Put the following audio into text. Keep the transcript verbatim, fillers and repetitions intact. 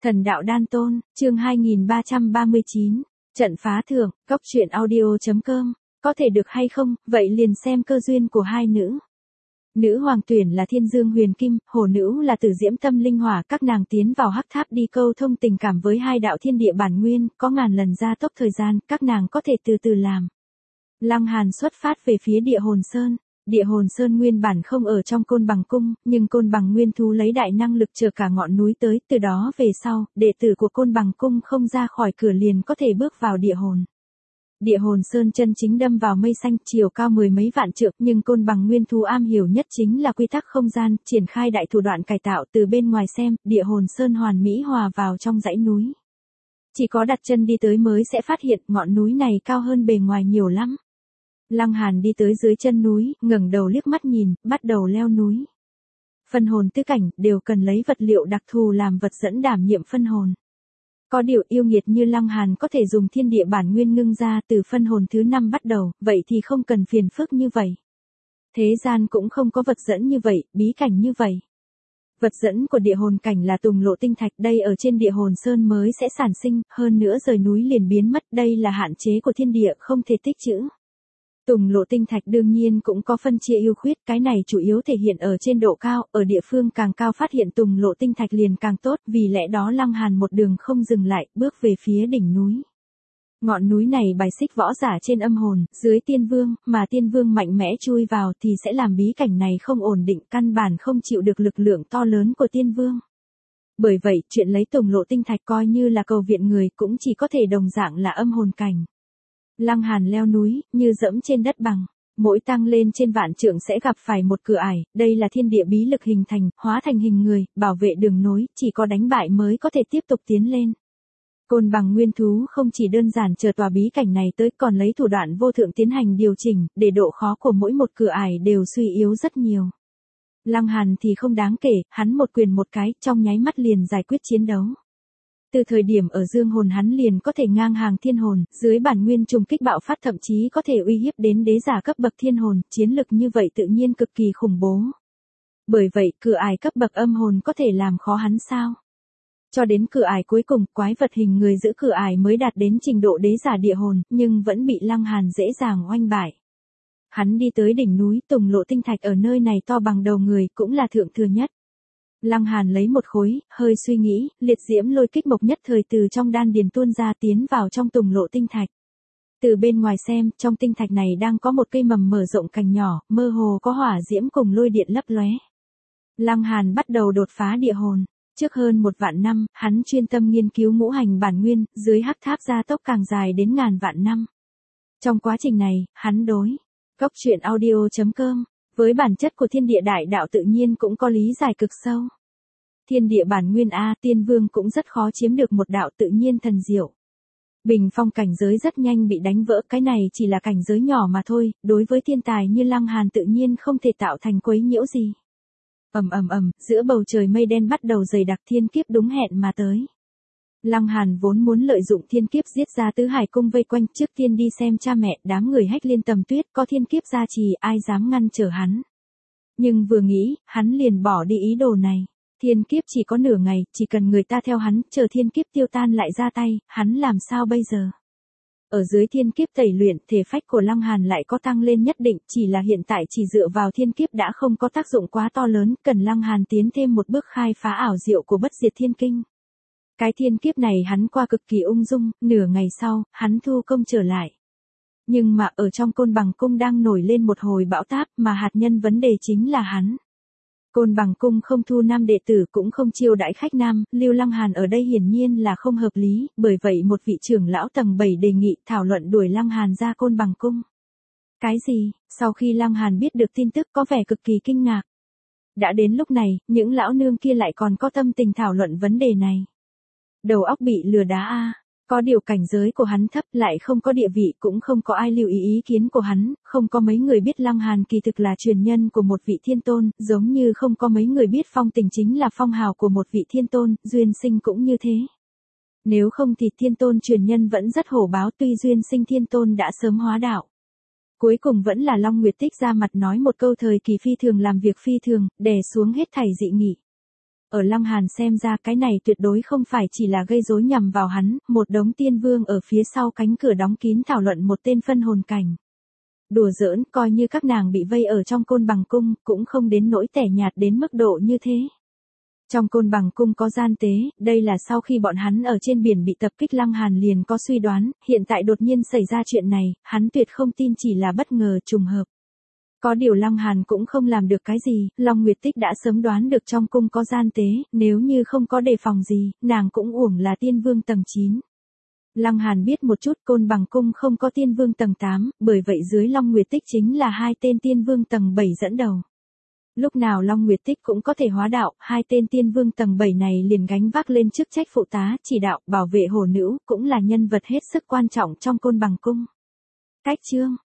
Thần đạo đan tôn, chương hai nghìn ba trăm ba mươi chín, trận phá thượng, cốc truyện audio chấm com, có thể được hay không, vậy liền xem cơ duyên của hai nữ. Nữ hoàng tuyển là Thiên Dương Huyền Kim, hồ nữ là Tử Diễm Tâm Linh Hỏa, các nàng tiến vào hắc tháp đi câu thông tình cảm với hai đạo thiên địa bản nguyên, có ngàn lần gia tốc thời gian, các nàng có thể từ từ làm. Lăng Hàn xuất phát về phía Địa Hồn Sơn. Địa Hồn Sơn nguyên bản không ở trong Côn Bằng Cung, nhưng Côn Bằng Nguyên Thú lấy đại năng lực chở cả ngọn núi tới, từ đó về sau, đệ tử của Côn Bằng Cung không ra khỏi cửa liền có thể bước vào Địa Hồn. Địa Hồn Sơn chân chính đâm vào mây xanh, chiều cao mười mấy vạn trượng, nhưng Côn Bằng Nguyên Thú am hiểu nhất chính là quy tắc không gian, triển khai đại thủ đoạn cải tạo. Từ bên ngoài xem, Địa Hồn Sơn hoàn mỹ hòa vào trong dãy núi. Chỉ có đặt chân đi tới mới sẽ phát hiện ngọn núi này cao hơn bề ngoài nhiều lắm. Lăng Hàn đi tới dưới chân núi, ngẩng đầu liếc mắt nhìn, bắt đầu leo núi. Phân hồn tứ cảnh đều cần lấy vật liệu đặc thù làm vật dẫn đảm nhiệm phân hồn. Có điều yêu nghiệt như Lăng Hàn có thể dùng thiên địa bản nguyên ngưng ra từ phân hồn thứ năm bắt đầu, vậy thì không cần phiền phức như vậy. Thế gian cũng không có vật dẫn như vậy, bí cảnh như vậy. Vật dẫn của địa hồn cảnh là tùng lộ tinh thạch, đây ở trên Địa Hồn Sơn mới sẽ sản sinh, hơn nữa rời núi liền biến mất, đây là hạn chế của thiên địa không thể tích trữ. Tùng lộ tinh thạch đương nhiên cũng có phân chia ưu khuyết, cái này chủ yếu thể hiện ở trên độ cao, ở địa phương càng cao phát hiện tùng lộ tinh thạch liền càng tốt, vì lẽ đó Lăng Hàn một đường không dừng lại, bước về phía đỉnh núi. Ngọn núi này bài xích võ giả trên âm hồn, dưới tiên vương, mà tiên vương mạnh mẽ chui vào thì sẽ làm bí cảnh này không ổn định, căn bản không chịu được lực lượng to lớn của tiên vương. Bởi vậy, chuyện lấy tùng lộ tinh thạch coi như là cầu viện người cũng chỉ có thể đồng dạng là âm hồn cảnh. Lăng Hàn leo núi, như dẫm trên đất bằng, mỗi tăng lên trên vạn trượng sẽ gặp phải một cửa ải, đây là thiên địa bí lực hình thành, hóa thành hình người, bảo vệ đường nối, chỉ có đánh bại mới có thể tiếp tục tiến lên. Côn Bằng Nguyên Thú không chỉ đơn giản chờ tòa bí cảnh này tới, còn lấy thủ đoạn vô thượng tiến hành điều chỉnh, để độ khó của mỗi một cửa ải đều suy yếu rất nhiều. Lăng Hàn thì không đáng kể, hắn một quyền một cái, trong nháy mắt liền giải quyết chiến đấu. Từ thời điểm ở dương hồn hắn liền có thể ngang hàng thiên hồn, dưới bản nguyên trùng kích bạo phát thậm chí có thể uy hiếp đến đế giả cấp bậc thiên hồn, chiến lực như vậy tự nhiên cực kỳ khủng bố. Bởi vậy, cửa ải cấp bậc âm hồn có thể làm khó hắn sao? Cho đến cửa ải cuối cùng, quái vật hình người giữ cửa ải mới đạt đến trình độ đế giả địa hồn, nhưng vẫn bị Lăng Hàn dễ dàng oanh bại. Hắn đi tới đỉnh núi, tùng lộ tinh thạch ở nơi này to bằng đầu người, cũng là thượng thừa nhất. Lăng Hàn lấy một khối, hơi suy nghĩ, liệt diễm lôi kích mộc nhất thời từ trong đan điền tuôn ra tiến vào trong tùng lộ tinh thạch. Từ bên ngoài xem, trong tinh thạch này đang có một cây mầm mở rộng cành nhỏ, mơ hồ có hỏa diễm cùng lôi điện lấp lóe. Lăng Hàn bắt đầu đột phá địa hồn. Trước hơn một vạn năm, hắn chuyên tâm nghiên cứu ngũ hành bản nguyên, dưới hắc tháp gia tốc càng dài đến ngàn vạn năm. Trong quá trình này, hắn đối cốc truyện audio chấm com với bản chất của thiên địa đại đạo tự nhiên cũng có lý giải cực sâu. Thiên địa bản nguyên A, tiên vương cũng rất khó chiếm được một đạo tự nhiên thần diệu. Bình phong cảnh giới rất nhanh bị đánh vỡ, cái này chỉ là cảnh giới nhỏ mà thôi, đối với thiên tài như Lăng Hàn tự nhiên không thể tạo thành quấy nhiễu gì. Ầm ầm ầm, giữa bầu trời mây đen bắt đầu dày đặc, thiên kiếp đúng hẹn mà tới. Lăng Hàn vốn muốn lợi dụng thiên kiếp giết ra tứ hải cung vây quanh, trước tiên đi xem cha mẹ, đám người Hách Liên Tầm Tuyết, có thiên kiếp gia trì, ai dám ngăn trở hắn. Nhưng vừa nghĩ, hắn liền bỏ đi ý đồ này. Thiên kiếp chỉ có nửa ngày, chỉ cần người ta theo hắn, chờ thiên kiếp tiêu tan lại ra tay, hắn làm sao bây giờ? Ở dưới thiên kiếp tẩy luyện, thể phách của Lăng Hàn lại có tăng lên nhất định, chỉ là hiện tại chỉ dựa vào thiên kiếp đã không có tác dụng quá to lớn, cần Lăng Hàn tiến thêm một bước khai phá ảo diệu của bất diệt thiên kinh. Cái thiên kiếp này hắn qua cực kỳ ung dung, nửa ngày sau, hắn thu công trở lại. Nhưng mà ở trong Côn Bằng Cung đang nổi lên một hồi bão táp, mà hạt nhân vấn đề chính là hắn. Côn Bằng Cung không thu nam đệ tử cũng không chiêu đãi khách nam, Lưu Lăng Hàn ở đây hiển nhiên là không hợp lý, bởi vậy một vị trưởng lão tầng bảy đề nghị thảo luận đuổi Lăng Hàn ra Côn Bằng Cung. Cái gì? Sau khi Lăng Hàn biết được tin tức có vẻ cực kỳ kinh ngạc. Đã đến lúc này, những lão nương kia lại còn có tâm tình thảo luận vấn đề này. Đầu óc bị lừa đá a. Có điều cảnh giới của hắn thấp, lại không có địa vị, cũng không có ai lưu ý ý kiến của hắn, không có mấy người biết Lăng Hàn kỳ thực là truyền nhân của một vị thiên tôn, giống như không có mấy người biết Phong Tình chính là phong hào của một vị thiên tôn, Duyên Sinh cũng như thế. Nếu không thì thiên tôn truyền nhân vẫn rất hổ báo, tuy Duyên Sinh thiên tôn đã sớm hóa đạo. Cuối cùng vẫn là Long Nguyệt Tích ra mặt nói một câu thời kỳ phi thường làm việc phi thường, đè xuống hết thảy dị nghị. Ở Lăng Hàn xem ra cái này tuyệt đối không phải chỉ là gây rối nhằm vào hắn, một đống tiên vương ở phía sau cánh cửa đóng kín thảo luận một tên phân hồn cảnh. Đùa giỡn, coi như các nàng bị vây ở trong Côn Bằng cung, cũng không đến nỗi tẻ nhạt đến mức độ như thế. Trong Côn Bằng cung có gian tế, đây là sau khi bọn hắn ở trên biển bị tập kích Lăng Hàn liền có suy đoán, hiện tại đột nhiên xảy ra chuyện này, hắn tuyệt không tin chỉ là bất ngờ trùng hợp. Có điều Lăng Hàn cũng không làm được cái gì, Long Nguyệt Tích đã sớm đoán được trong cung có gian tế, nếu như không có đề phòng gì, nàng cũng uổng là tiên vương tầng chín. Lăng Hàn biết một chút Côn Bằng cung không có tiên vương tầng tám, bởi vậy dưới Long Nguyệt Tích chính là hai tên tiên vương tầng bảy dẫn đầu. Lúc nào Long Nguyệt Tích cũng có thể hóa đạo, hai tên tiên vương tầng bảy này liền gánh vác lên chức trách phụ tá, chỉ đạo, bảo vệ hổ nữ, cũng là nhân vật hết sức quan trọng trong Côn Bằng cung. Cách chương